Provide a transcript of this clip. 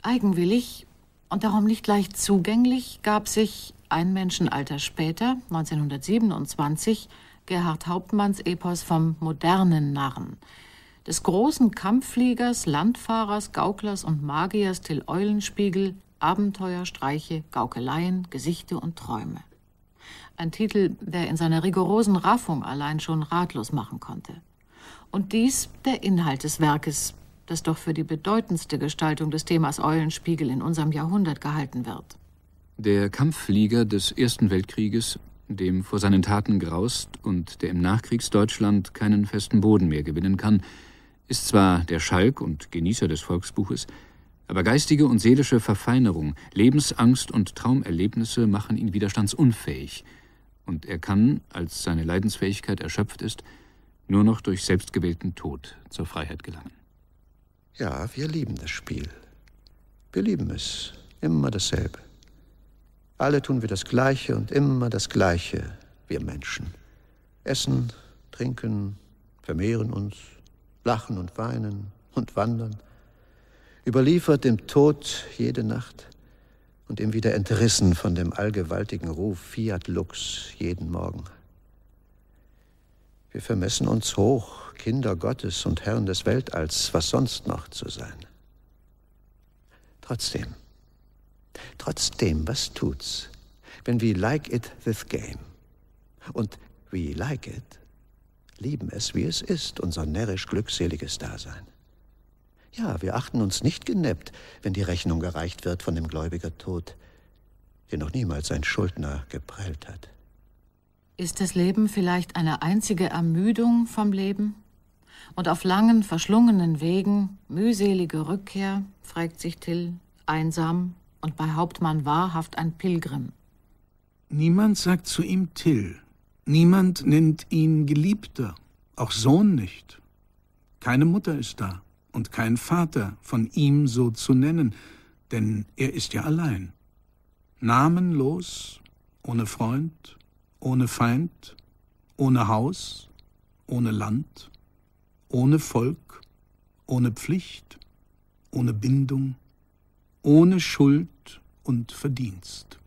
Eigenwillig und darum nicht leicht zugänglich gab sich ein Menschenalter später, 1927, Gerhard Hauptmanns Epos vom modernen Narren, des großen Kampffliegers, Landfahrers, Gauklers und Magiers Till Eulenspiegel, Abenteuer, Streiche, Gaukeleien, Gesichte und Träume. Ein Titel, der in seiner rigorosen Raffung allein schon ratlos machen konnte. Und dies der Inhalt des Werkes, das doch für die bedeutendste Gestaltung des Themas Eulenspiegel in unserem Jahrhundert gehalten wird. Der Kampfflieger des Ersten Weltkrieges, dem vor seinen Taten graust und der im Nachkriegsdeutschland keinen festen Boden mehr gewinnen kann, ist zwar der Schalk und Genießer des Volksbuches, aber geistige und seelische Verfeinerung, Lebensangst und Traumerlebnisse machen ihn widerstandsunfähig, und er kann, als seine Leidensfähigkeit erschöpft ist, nur noch durch selbstgewählten Tod zur Freiheit gelangen. Ja, wir lieben das Spiel. Wir lieben es, immer dasselbe. Alle tun wir das Gleiche und immer das Gleiche, wir Menschen. Essen, trinken, vermehren uns, lachen und weinen und wandern, überliefert dem Tod jede Nacht und ihm wieder entrissen von dem allgewaltigen Ruf Fiat Lux jeden Morgen. Wir vermessen uns hoch, Kinder Gottes und Herren des Weltalls, was sonst noch zu sein. Trotzdem, was tut's, wenn we like it, this game? Und we like it, lieben es, wie es ist, unser närrisch glückseliges Dasein. Ja, wir achten uns nicht geneppt, wenn die Rechnung gereicht wird von dem Gläubiger Tod, der noch niemals ein Schuldner geprellt hat. Ist das Leben vielleicht eine einzige Ermüdung vom Leben? Und auf langen, verschlungenen Wegen, mühselige Rückkehr, fragt sich Till, einsam und bei Hauptmann wahrhaft ein Pilgrim. Niemand sagt zu ihm Till. Niemand nennt ihn Geliebter, auch Sohn nicht. Keine Mutter ist da und kein Vater von ihm so zu nennen, denn er ist ja allein. Namenlos, ohne Freund, ohne Feind, ohne Haus, ohne Land, ohne Volk, ohne Pflicht, ohne Bindung, ohne Schuld und Verdienst.